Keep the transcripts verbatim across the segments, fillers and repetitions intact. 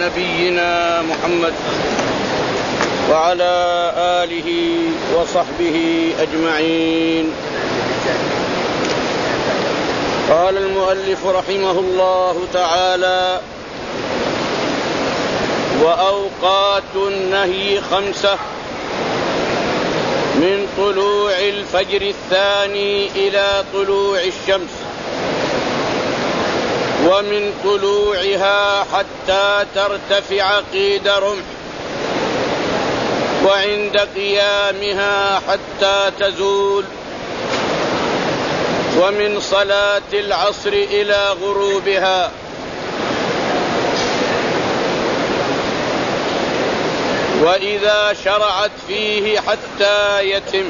نبينا محمد وعلى آله وصحبه أجمعين. قال المؤلف رحمه الله تعالى: وأوقات النهي خمسة: من طلوع الفجر الثاني إلى طلوع الشمس، ومن طلوعها حتى ترتفع قيد رمح، وعند قيامها حتى تزول، ومن صلاة العصر إلى غروبها، وإذا شرعت فيه حتى يتم.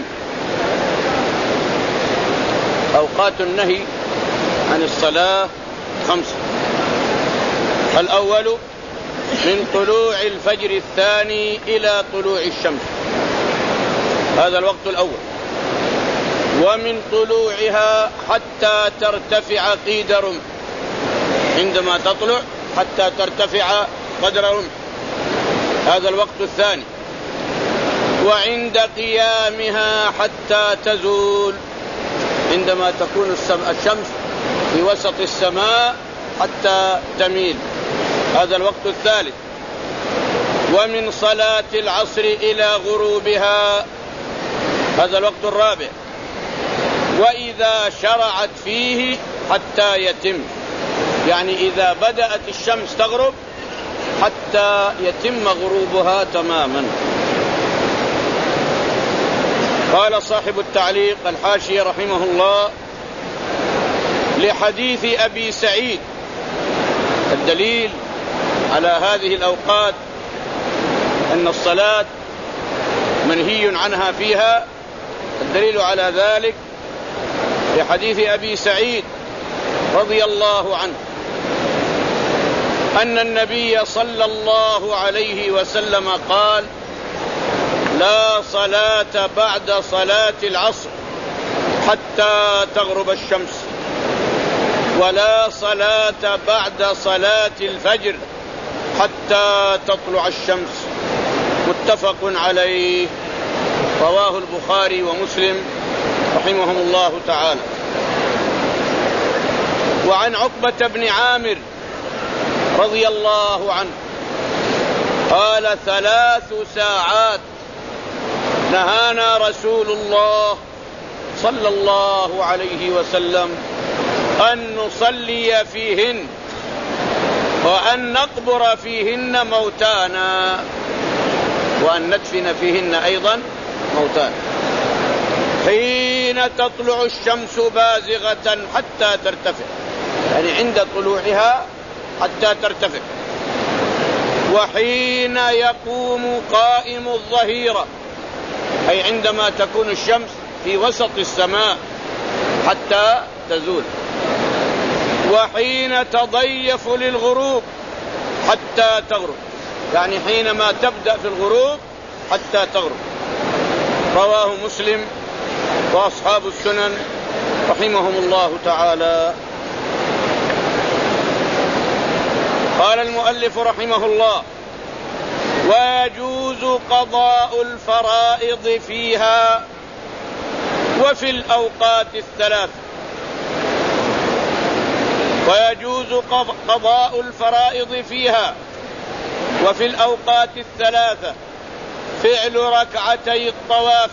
أوقات النهي عن الصلاة خمسة: الأول من طلوع الفجر الثاني إلى طلوع الشمس، هذا الوقت الأول، ومن طلوعها حتى ترتفع قيد رمح، عندما تطلع حتى ترتفع قدر رمح، هذا الوقت الثاني، وعند قيامها حتى تزول، عندما تكون الشمس في وسط السماء حتى تميل، هذا الوقت الثالث، ومن صلاة العصر إلى غروبها، هذا الوقت الرابع، وإذا شرعت فيه حتى يتم، يعني إذا بدأت الشمس تغرب حتى يتم غروبها تماما. قال صاحب التعليق الحاشية رحمه الله: لحديث أبي سعيد، الدليل على هذه الأوقات أن الصلاة منهي عنها فيها، الدليل على ذلك لحديث أبي سعيد رضي الله عنه أن النبي صلى الله عليه وسلم قال: لا صلاة بعد صلاة العصر حتى تغرب الشمس، ولا صلاة بعد صلاة الفجر حتى تطلع الشمس، متفق عليه، رواه البخاري ومسلم رحمهم الله تعالى. وعن عقبة بن عامر رضي الله عنه قال: ثلاث ساعات نهانا رسول الله صلى الله عليه وسلم أن نصلي فيهن وأن نقبر فيهن موتانا وأن ندفن فيهن أيضا موتانا، حين تطلع الشمس بازغة حتى ترتفع، يعني عند طلوعها حتى ترتفع، وحين يقوم قائم الظهيرة، أي عندما تكون الشمس في وسط السماء حتى تزول، وحين تضيف للغروب حتى تغرب، يعني حينما تبدأ في الغروب حتى تغرب، رواه مسلم وأصحاب السنن رحمهم الله تعالى. قال المؤلف رحمه الله: ويجوز قضاء الفرائض فيها وفي الأوقات الثلاث. ويجوز قضاء الفرائض فيها وفي الأوقات الثلاثة فعل ركعتي الطواف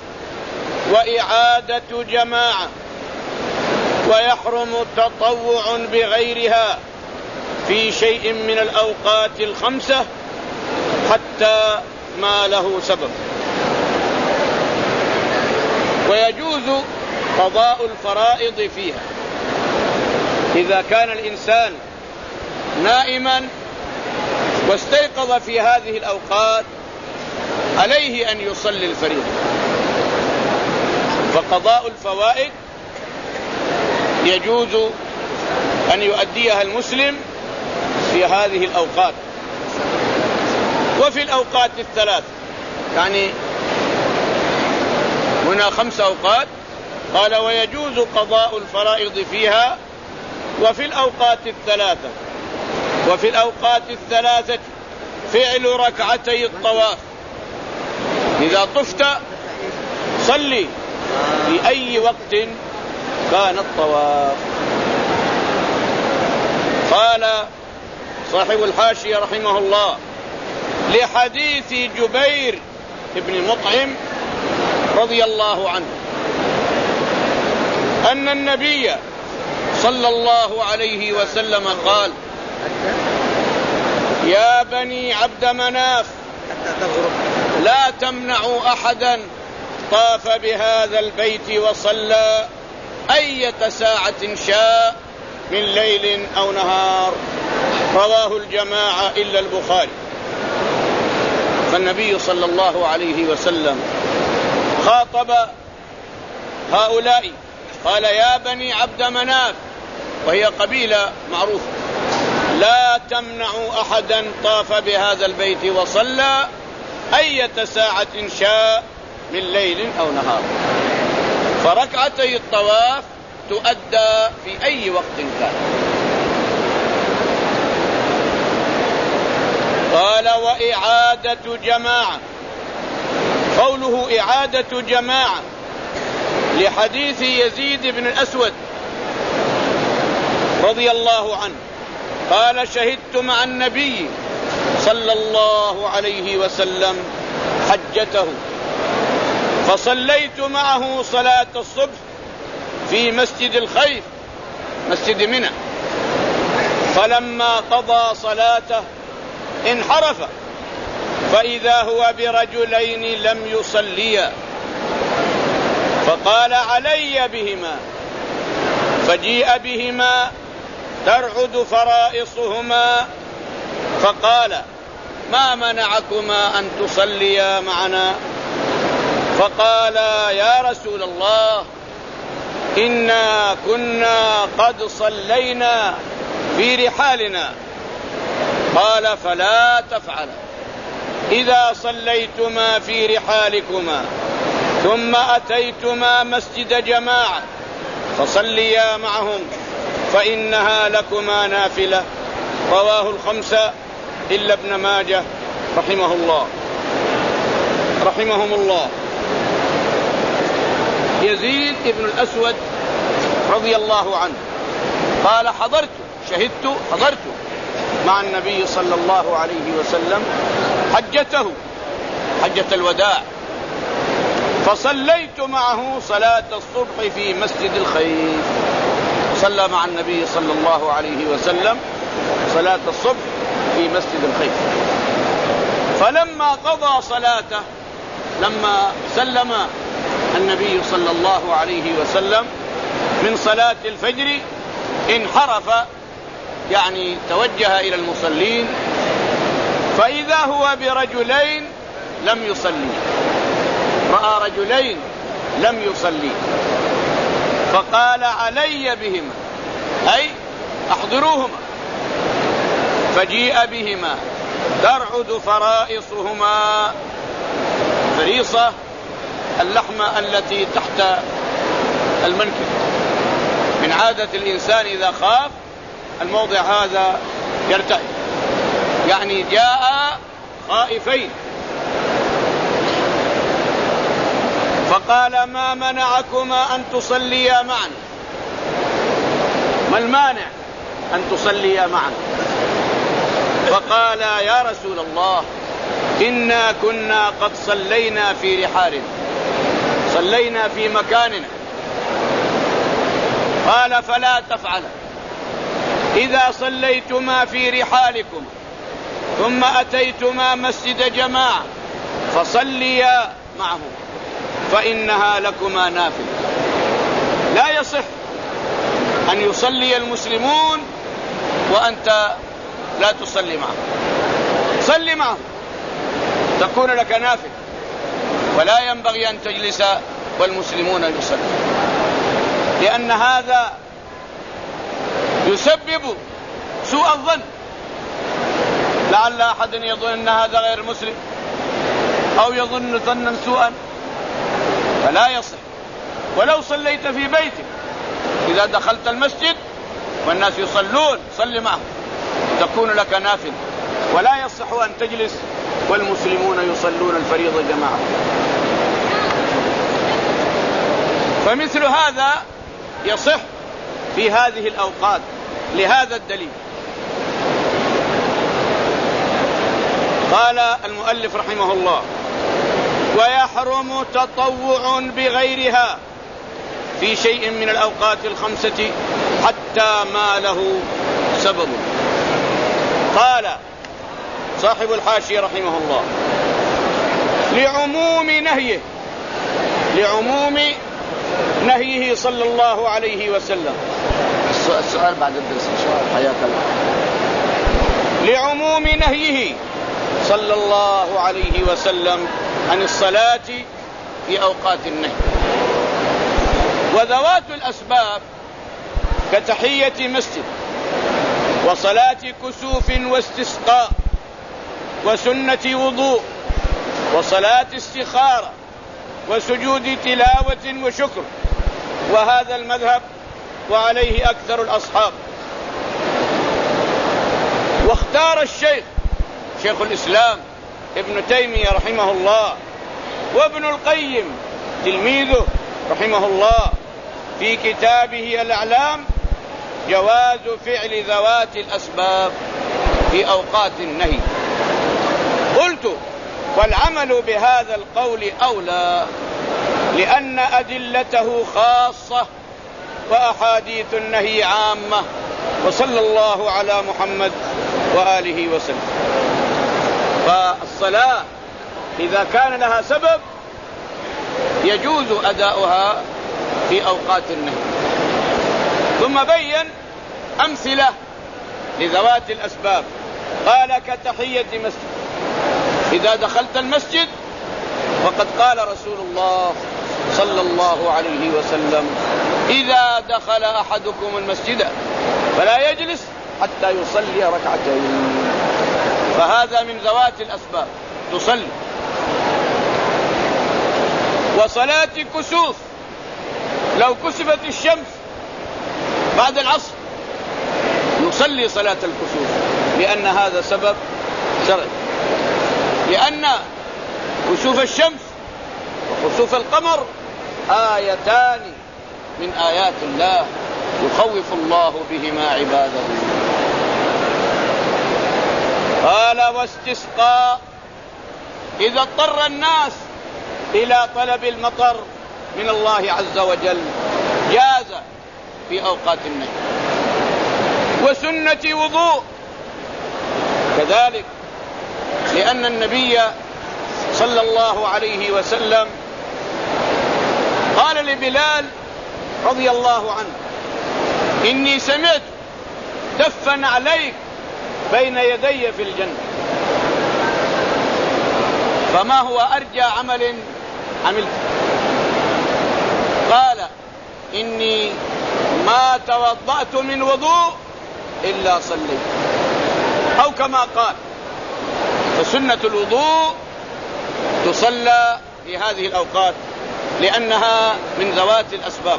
وإعادة جماعة، ويحرم تطوع بغيرها في شيء من الأوقات الخمسة حتى ما له سبب. ويجوز قضاء الفرائض فيها إذا كان الإنسان نائما واستيقظ في هذه الأوقات عليه أن يصلي الفريضة، فقضاء الفوائد يجوز أن يؤديها المسلم في هذه الأوقات. وفي الأوقات الثلاث، يعني هنا خمس أوقات، قال: ويجوز قضاء الفرائض فيها وفي الأوقات الثلاثة وفي الأوقات الثلاثة فعل ركعتي الطواف. إذا طفت صلي في أي وقت كان الطواف. قال صاحب الحاشية رحمه الله: لحديث جبير بن مطعم رضي الله عنه أن النبي صلى الله عليه وسلم قال: يا بني عبد مناف لا تمنعوا أحدا طاف بهذا البيت وصلى أية ساعة شاء من ليل أو نهار. رواه الجماعة إلا البخاري. فالنبي صلى الله عليه وسلم خاطب هؤلاء قال: يا بني عبد مناف، وهي قبيلة معروفة، لا تمنعوا أحدا طاف بهذا البيت وصلى أية ساعة شاء من ليل أو نهار. فركعتي الطواف تؤدى في أي وقت كان. قال: وإعادة جماعة. قوله إعادة جماعة لحديث يزيد بن الأسود رضي الله عنه قال: شهدت مع النبي صلى الله عليه وسلم حجته، فصليت معه صلاة الصبح في مسجد الخيف مسجد منى، فلما قضى صلاته انحرف فإذا هو برجلين لم يصليا، فقال: علي بهما. فجيء بهما ترعد فرائصهما، فقال: ما منعكما أن تصليا معنا؟ فقال: يا رسول الله، إنا كنا قد صلينا في رحالنا. قال: فلا تفعل. إذا صليتما في رحالكما ثم أتيتما مسجد جماعة فصليا معهم فإنها لكما نافلة. رواه الخمسة إلا ابن ماجه رحمه الله رحمهم الله. يزيد بن الأسود رضي الله عنه قال: حضرت شهدت حضرت مع النبي صلى الله عليه وسلم حجته حجة الوداع، فصليت معه صلاة الصبح في مسجد الخيف. صلى مع النبي صلى الله عليه وسلم صلاة الصبح في مسجد الخيف. فلما قضى صلاته، لما سلم النبي صلى الله عليه وسلم من صلاة الفجر انحرف، يعني توجه إلى المصلين، فإذا هو برجلين لم يصلي. رأى رجلين لم يصلي فقال: علي بهما، أي أحضروهما. فجيء بهما ترعد فرائصهما. فريصة اللحمة التي تحت المنكب. من عادة الإنسان إذا خاف الموضع هذا يرتعد، يعني جاء خائفين. فقال: ما منعكما أن تصليا معنا؟ ما المانع أن تصليا معنا؟ فقال: يا رسول الله، إنا كنا قد صلينا في رحالنا، صلينا في مكاننا. قال: فلا تفعل. إذا صليتما في رحالكم ثم أتيتما مسجد جماعة فصليا معه فإنها لكما نافلة. لا يصح أن يصلي المسلمون وأنت لا تصلي معه. صلي معه تكون لك نافلة، ولا ينبغي أن تجلس والمسلمون يصلون، لأن هذا يسبب سوء الظن. لعل أحد يظن أن هذا غير مسلم أو يظن ظنا سوءا، فلا يصح. ولو صليت في بيتك، إذا دخلت المسجد والناس يصلون صل معهم، تكون لك نافلة، ولا يصح أن تجلس والمسلمون يصلون الفريضة جماعة. فمثل هذا يصح في هذه الأوقات لهذا الدليل. قال المؤلف رحمه الله: ويحرم تطوع بغيرها في شيء من الأوقات الخمسة حتى ما له سبب. قال صاحب الحاشية رحمه الله: لعموم نهيه لعموم نهيه صلى الله عليه وسلم. السؤال بعد الدرس إن شاء الله، حياك الله. لعموم نهيه صلى الله عليه وسلم عن الصلاة في أوقات النهي. وذوات الأسباب كتحية مسجد، وصلاة كسوف واستسقاء، وسنة وضوء، وصلاة استخارة، وسجود تلاوة وشكر، وهذا المذهب وعليه أكثر الأصحاب. واختار الشيخ شيخ الإسلام ابن تيمية رحمه الله وابن القيم تلميذه رحمه الله في كتابه الأعلام جواز فعل ذوات الأسباب في أوقات النهي. قلت: والعمل بهذا القول أولى، لأن أدلته خاصة وأحاديث النهي عامة. وصلى الله على محمد وآله وسلم. فالصلاة إذا كان لها سبب يجوز أداؤها في أوقات النهي. ثم بين أمثلة لذوات الأسباب. قال: كتحية مسجد، إذا دخلت المسجد وقد قال رسول الله صلى الله عليه وسلم: إذا دخل أحدكم المسجد فلا يجلس حتى يصلي ركعتين. فهذا من ذوات الأسباب، تصلي. وصلاة كسوف، لو كسفت الشمس بعد العصر نصلي صلاة الكسوف، لأن هذا سبب شرعي. لأن كسوف الشمس وكسوف القمر آيتان من آيات الله يخوف الله بهما عباده. قال: واستسقاء، إذا اضطر الناس إلى طلب المطر من الله عز وجل جاز في أوقات النهي. وسنة وضوء كذلك، لأن النبي صلى الله عليه وسلم قال لبلال رضي الله عنه: إني سمعت دفا عليك بين يدي في الجنة. فما هو أرجى عمل عملت؟ قال: إني ما توضأت من وضوء إلا صليت، أو كما قال. فسنة الوضوء تصلى في هذه الأوقات لأنها من ذوات الأسباب.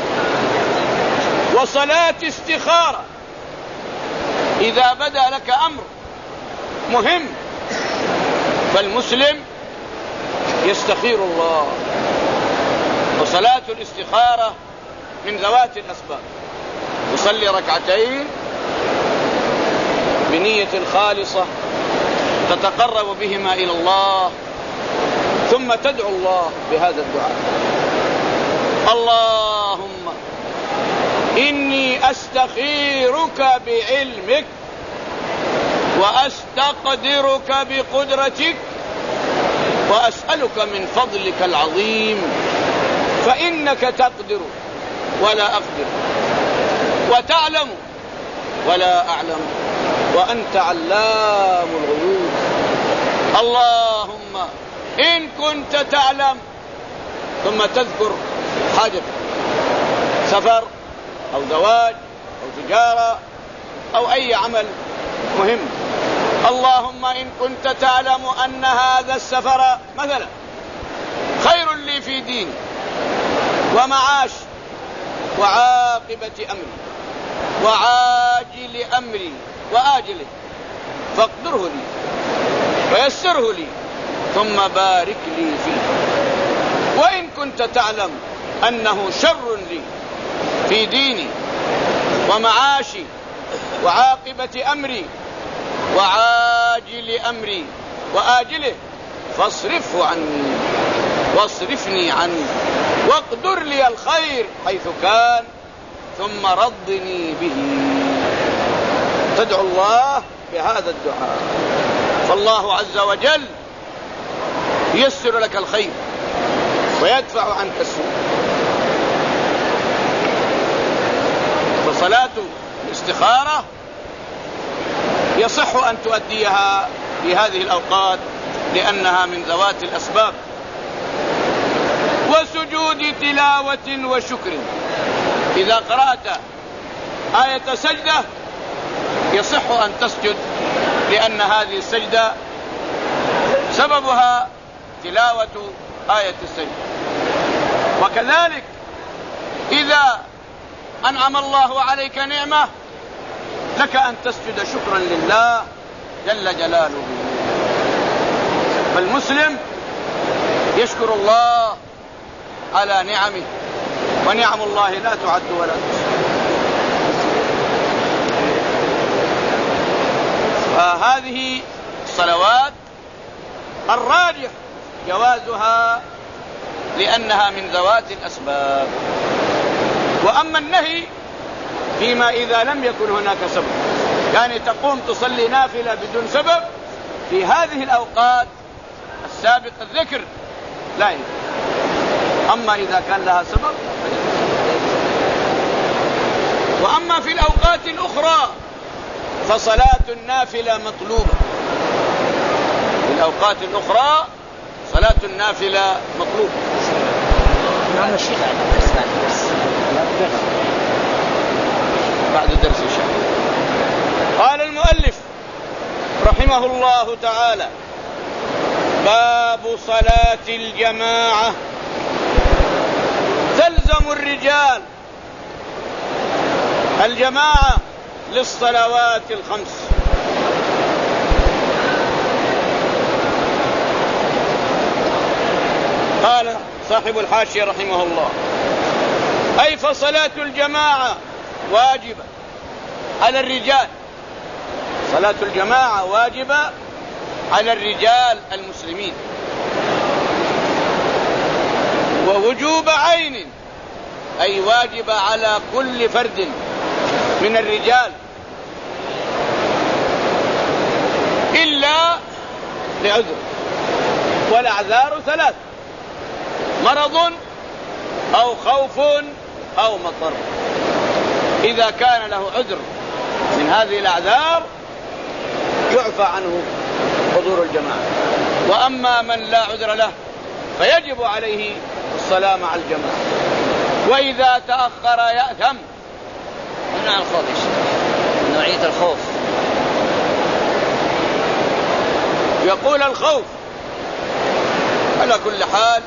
وصلاة استخارة، إذا بدا لك أمر مهم فالمسلم يستخير الله. وصلاة الاستخارة من ذوات الأسباب، تصلي ركعتين بنية خالصة تتقرب بهما إلى الله، ثم تدعو الله بهذا الدعاء: اللهم إني أستخيرك بعلمك وأستقدرك بقدرتك وأسألك من فضلك العظيم، فإنك تقدر ولا أقدر، وتعلم ولا أعلم، وأنت علام الغيوب. اللهم إن كنت تعلم، ثم تذكر حاجتك، سفر أو زواج أو تجارة أو أي عمل مهم. اللهم إن كنت تعلم أن هذا السفر مثلا خير لي في ديني ومعاش وعاقبة أمري وعاجل أمري وآجله فاقدره لي ويسره لي ثم بارك لي فيه. وإن كنت تعلم أنه شر لي في ديني ومعاشي وعاقبة أمري وعاجل أمري وآجله فاصرفه عني واصرفني عنه واقدر لي الخير حيث كان ثم رضني به. تدعو الله بهذا الدعاء فالله عز وجل ييسر لك الخير ويدفع عنك السوء. فصلاة الاستخارة يصح أن تؤديها في هذه الأوقات لأنها من ذوات الأسباب. وسجود تلاوة وشكر، إذا قرأت آية سجدة يصح أن تسجد لأن هذه السجدة سببها تلاوة آية السجدة. وكذلك إذا أنعم الله عليك نعمة لك أن تسجد شكرا لله جل جلاله. فالمسلم يشكر الله على نعمه، ونعم الله لا تعد ولا تحصى. فهذه الصلوات الراجح جوازها لأنها من ذوات الأسباب. وأما النهي فيما إذا لم يكن هناك سبب، يعني تقوم تصلي نافلة بدون سبب في هذه الأوقات السابق الذكر لا يجوز. أما إذا كان لها سبب. وأما في الأوقات الأخرى فصلاة النافلة مطلوبة. في الأوقات الأخرى صلاة النافلة مطلوبة. نعم الشيخ الدرس بعد الدرس إن شاء الله. قال المؤلف رحمه الله تعالى: باب صلاة الجماعة تلزم الرجال الجماعة للصلوات الخمس. قال صاحب الحاشية رحمه الله: أي فصلاة الجماعة واجبة على الرجال. صلاة الجماعة واجبة على الرجال المسلمين، ووجوب عين أي واجب على كل فرد من الرجال إلا لعذر. والأعذار ثلاث: مرض أو خوف أو مطر. إذا كان له عذر من هذه الأعذار يعفى عنه حضور الجماعة. وأما من لا عذر له فيجب عليه الصلاة مع الجماعة، وإذا تأخر يأثم. من نوع الخوف؟ من نوعية الخوف. يقول الخوف على كل حال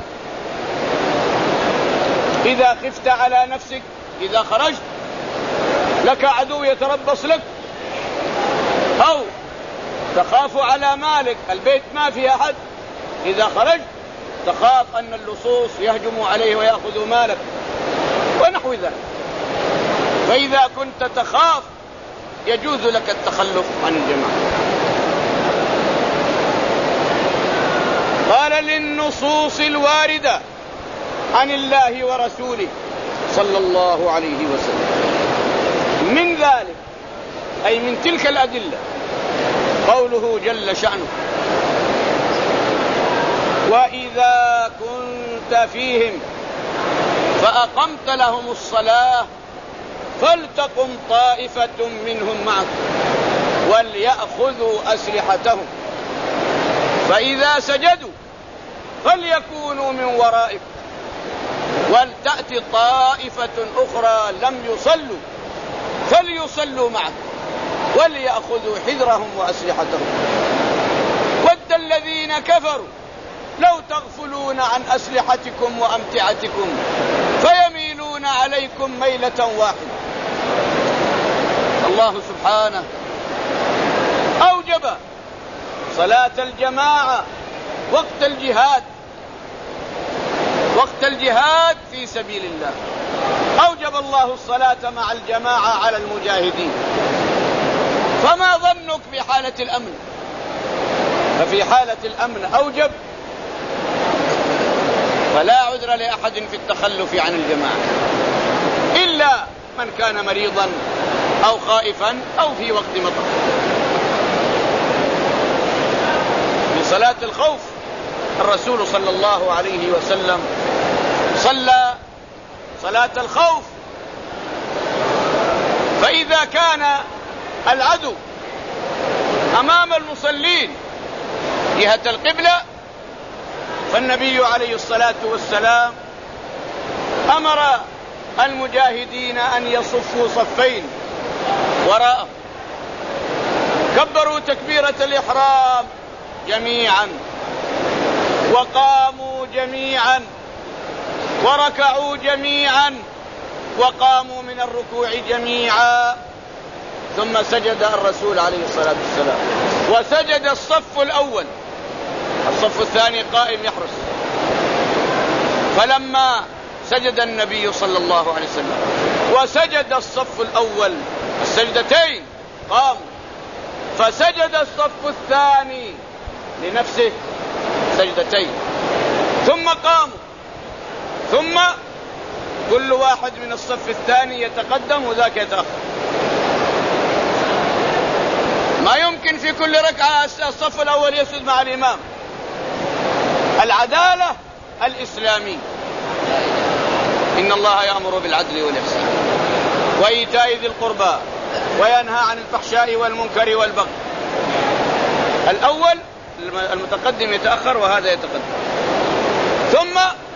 إذا خفت على نفسك، إذا خرجت لك عدو يتربص لك، أو تخاف على مالك، البيت ما فيه أحد، إذا خرجت تخاف أن اللصوص يهجموا عليه ويأخذوا مالك ونحو ذلك. فإذا كنت تخاف يجوز لك التخلف عن الجماعة. قال: للنصوص الواردة عن الله ورسوله صلى الله عليه وسلم. من ذلك أي من تلك الأدلة قوله جل شأنه: وإذا كنت فيهم فأقمت لهم الصلاة فلتقم طائفة منهم معك وليأخذوا أسلحتهم فإذا سجدوا فليكونوا من ورائك ولتأتي طائفة أخرى لم يصلوا فليصلوا معك وليأخذوا حذرهم وأسلحتهم ود الذين كفروا لو تغفلون عن أسلحتكم وأمتعتكم فيميلون عليكم ميلة واحدة. الله سبحانه أوجب صلاة الجماعة وقت الجهاد، وقت الجهاد في سبيل الله أوجب الله الصلاة مع الجماعة على المجاهدين. فما ظنك في حالة الأمن؟ ففي حالة الأمن أوجب، فلا عذر لأحد في التخلف عن الجماعة إلا من كان مريضا أو خائفا أو في وقت مطر. في صلاة الخوف الرسول صلى الله عليه وسلم صلى صلاة الخوف، فإذا كان العدو أمام المصلين جهة القبلة فالنبي عليه الصلاة والسلام أمر المجاهدين أن يصفوا صفين وراءه، كبروا تكبيرة الإحرام جميعا وقاموا جميعا وركعوا جميعا وقاموا من الركوع جميعا، ثم سجد الرسول عليه الصلاة والسلام وسجد الصف الأول، الصف الثاني قائم يحرس. فلما سجد النبي صلى الله عليه وسلم وسجد الصف الأول السجدتين قام، فسجد الصف الثاني لنفسه سجدتين ثم قاموا، ثم كل واحد من الصف الثاني يتقدم وذاك يتأخر. ما يمكن في كل ركعة الصف الأول يسجد مع الإمام. العدالة الإسلامية، إن الله يأمر بالعدل والإحسان وإيتاء ذي القربى وينهى عن الفحشاء والمنكر والبغي. الأول المتقدم يتأخر وهذا يتقدم، ثم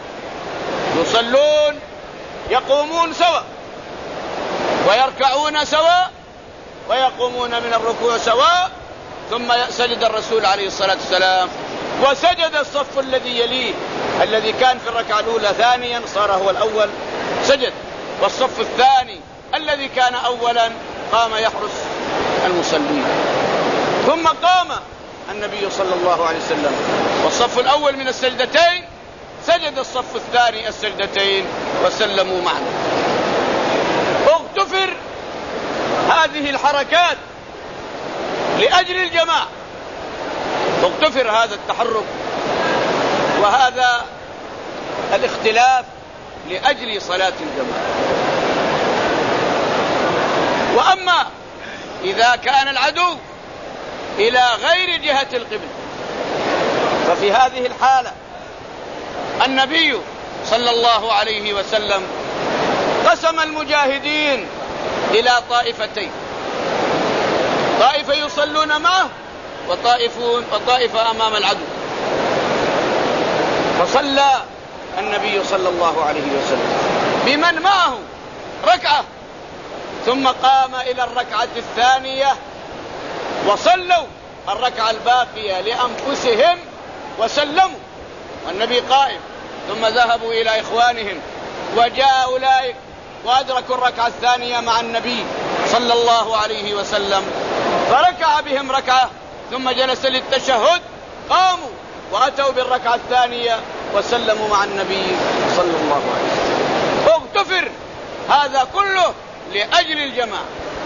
يصلون يقومون سوا ويركعون سوا ويقومون من الركوع سوا، ثم يسجد الرسول عليه الصلاة والسلام وسجد الصف الذي يليه الذي كان في الركعة الأولى ثانيا صار هو الأول سجد، والصف الثاني الذي كان أولا قام يحرس المصلين. ثم قام النبي صلى الله عليه وسلم والصف الأول من السجدتين سجد الصف الثاني السجدتين وسلموا معنا. اغتفر هذه الحركات لأجل الجماعة، اغتفر هذا التحرك وهذا الاختلاف لأجل صلاة الجماعة. وأما إذا كان العدو إلى غير جهة القبلة ففي هذه الحالة النبي صلى الله عليه وسلم قسم المجاهدين إلى طائفتين، طائفة يصلون معه وطائفون وطائفة أمام العدو. فصلى النبي صلى الله عليه وسلم بمن معه ركعة، ثم قام إلى الركعة الثانية وصلوا الركعة الباقية لأنفسهم وسلموا، والنبي قائم، ثم ذهبوا إلى إخوانهم وجاء أولئك وأدركوا الركعة الثانية مع النبي صلى الله عليه وسلم فركع بهم ركعة، ثم جلس للتشهد، قاموا وأتوا بالركعة الثانية وسلموا مع النبي صلى الله عليه وسلم. اغتفر هذا كله لأجل الجماعة.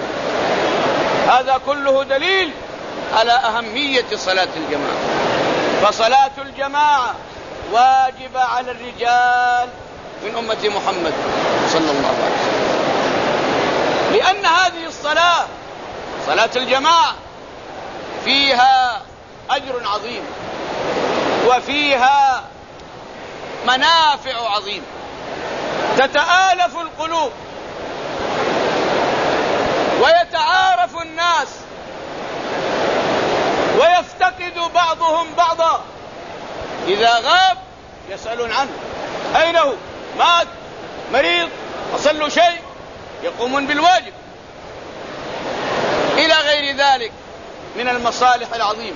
هذا كله دليل على أهمية صلاة الجماعة. فصلاة الجماعة واجبة على الرجال من أمة محمد صلى الله عليه وسلم، لأن هذه الصلاة صلاة الجماعة فيها أجر عظيم وفيها منافع عظيمة، تتآلف القلوب ويتعارف الناس ويفتقد بعضهم بعضا، إذا غاب يسألون عنه، أين هو؟ مات؟ مريض؟ حصل له شيء؟ يقومون بالواجب، إلى غير ذلك من المصالح العظيمة.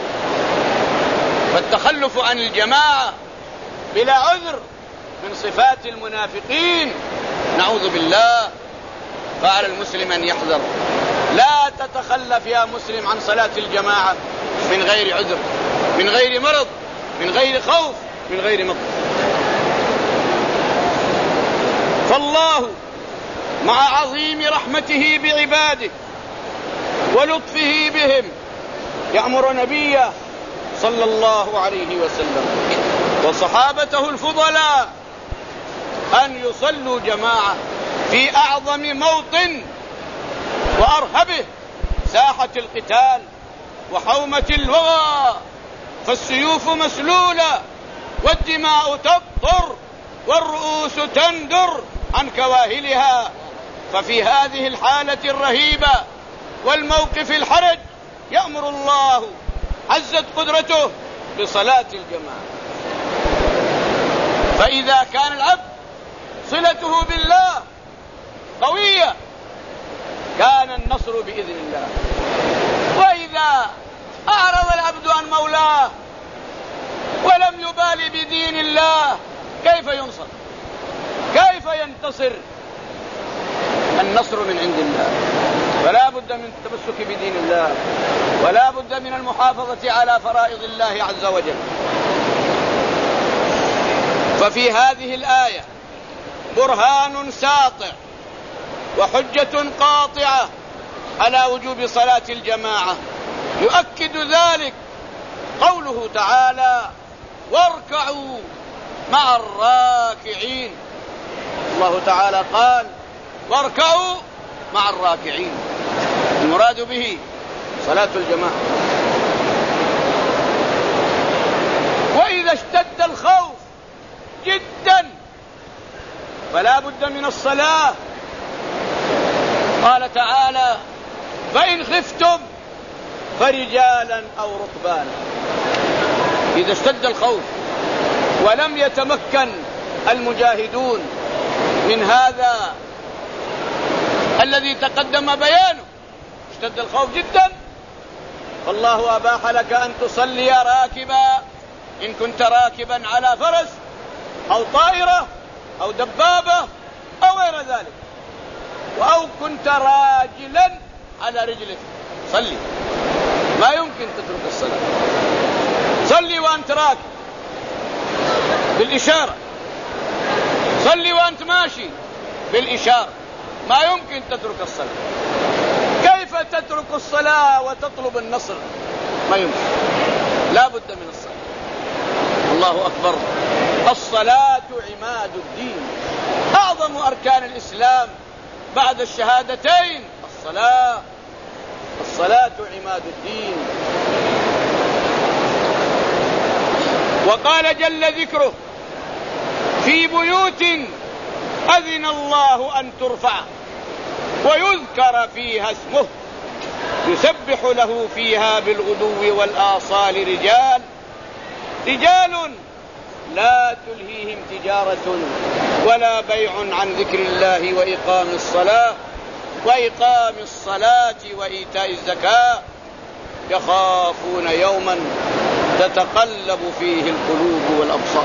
فالتخلف عن الجماعة بلا عذر من صفات المنافقين، نعوذ بالله. فعلى المسلم أن يحذر لا تتخلف يا مسلم عن صلاة الجماعة من غير عذر، من غير مرض، من غير خوف، من غير مقت. فالله مع عظيم رحمته بعباده ولطفه بهم يأمر نبيه صلى الله عليه وسلم وصحابته الفضلاء أن يصلوا جماعة في أعظم موطن وأرهبه، ساحة القتال وحومة الوغى، فالسيوف مسلولة والدماء تقطر والرؤوس تندر عن كواهلها. ففي هذه الحالة الرهيبة والموقف الحرج يأمر الله عزت قدرته بصلاة الجماعة. فإذا كان العبد صلته بالله قوية كان النصر بإذن الله، وإذا أعرض العبد عن مولاه ولم يبالي بدين الله كيف ينصر؟ كيف ينتصر؟ النصر من عند الله، فلا بد من التمسك بدين الله، ولا بد من المحافظة على فرائض الله عز وجل. ففي هذه الآية برهان ساطع وحجة قاطعة على وجوب صلاة الجماعة. يؤكد ذلك قوله تعالى: واركعوا مع الراكعين. الله تعالى قال: واركعوا مع الراكعين، المراد به صلاة الجماعة. وإذا اشتد الخوف جدا فلا بد من الصلاة. قال تعالى: فإن خفتم فرجالا أو ركبانا. إذا اشتد الخوف ولم يتمكن المجاهدون من هذا الذي تقدم بيانه، اشتد الخوف جدا، فالله أباح لك أن تصلي راكبا إن كنت راكبا على فرس أو طائرة أو دبابة أو غير ذلك، أو كنت راجلا على رجلك صلي، ما يمكن تترك الصلاة. صلي وأنت راكب بالإشارة، صلي وأنت ماشي بالإشارة، ما يمكن تترك الصلاة. كيف تترك الصلاة وتطلب النصر؟ ما يمكن، لا بد من الصلاة. الله أكبر. الصلاة عماد الدين، أعظم أركان الإسلام بعد الشهادتين الصلاة. الصلاة عماد الدين. وقال جل ذكره: في بيوت أذن الله أن ترفع ويذكر فيها اسمه يسبح له فيها بالغدو والآصال رجال رجال لا تلهيهم تجارة ولا بيع عن ذكر الله وإقام الصلاة وإقام الصلاة وإيتاء الزكاة يخافون يوما تتقلب فيه القلوب والأبصار.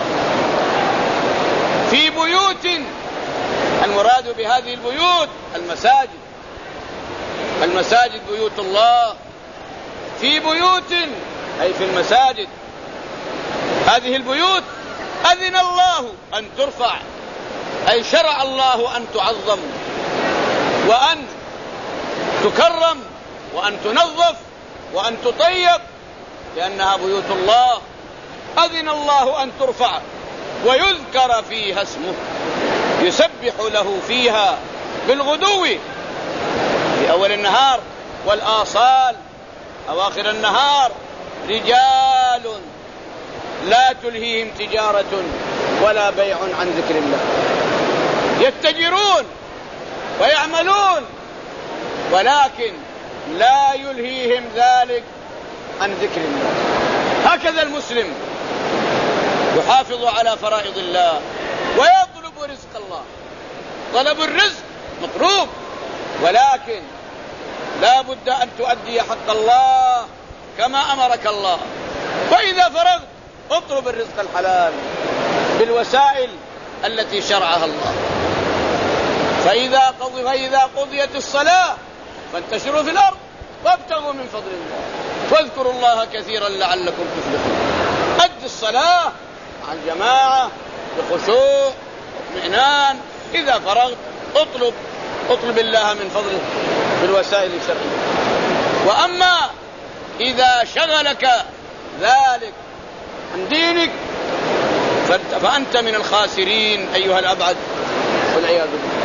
في بيوت، المراد بهذه البيوت المساجد، المساجد بيوت الله. في بيوت أي في المساجد، هذه البيوت أذن الله أن ترفع، أي شرع الله أن تعظم وأن تكرم وأن تنظف وأن تطيب، لأنها بيوت الله. أذن الله أن ترفع ويذكر فيها اسمه يسبح له فيها بالغدو في أول النهار والآصال أواخر النهار رجال لا تلهيهم تجارة ولا بيع عن ذكر الله، يتجرون ويعملون ولكن لا يلهيهم ذلك عن ذكر الله. هكذا المسلم يحافظ على فرائض الله ويطلب رزق الله. طلب الرزق مطلوب، ولكن لا بد أن تؤدي حق الله كما أمرك الله. وإذا فرغت اطلب الرزق الحلال بالوسائل التي شرعها الله. فإذا قضي فإذا قضيت الصلاة فانتشروا في الأرض وابتغوا من فضل الله واذكروا الله كثيرا لعلكم تفلحون. أد الصلاة عن جماعة بخشوع واطمئنان. إذا فرغت اطلب اطلب الله من فضله بالوسائل الشرعية. وأما إذا شغلك ذلك عن دينك فأنت من الخاسرين أيها الأبعد والعياذ بالله.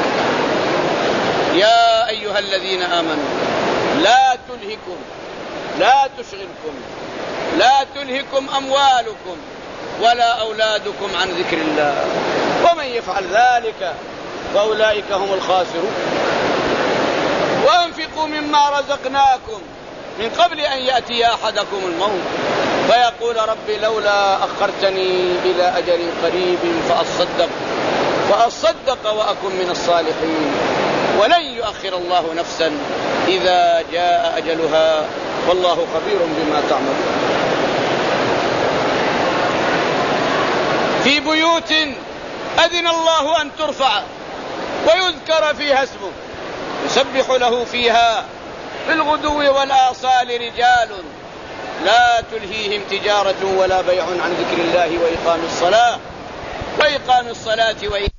يا أيها الذين آمنوا لا تلهكم لا تشغلكم لا تلهكم أموالكم ولا أولادكم عن ذكر الله ومن يفعل ذلك فأولئك هم الخاسرون. وأنفقوا مما رزقناكم من قبل أن يأتي أحدكم الموت فيقول ربي لولا أخرتني إلى أجل قريب فأصدق فأصدق وأكن من الصالحين ولن يؤخر الله نفسا إذا جاء أجلها والله خبير بما تعملون. في بيوت أذن الله أن ترفع ويذكر فيها اسمه يسبح له فيها بالغدو والآصال رجال لا تلهيهم تجارة ولا بيع عن ذكر الله وإقام الصلاة وإقام الصلاة وإقام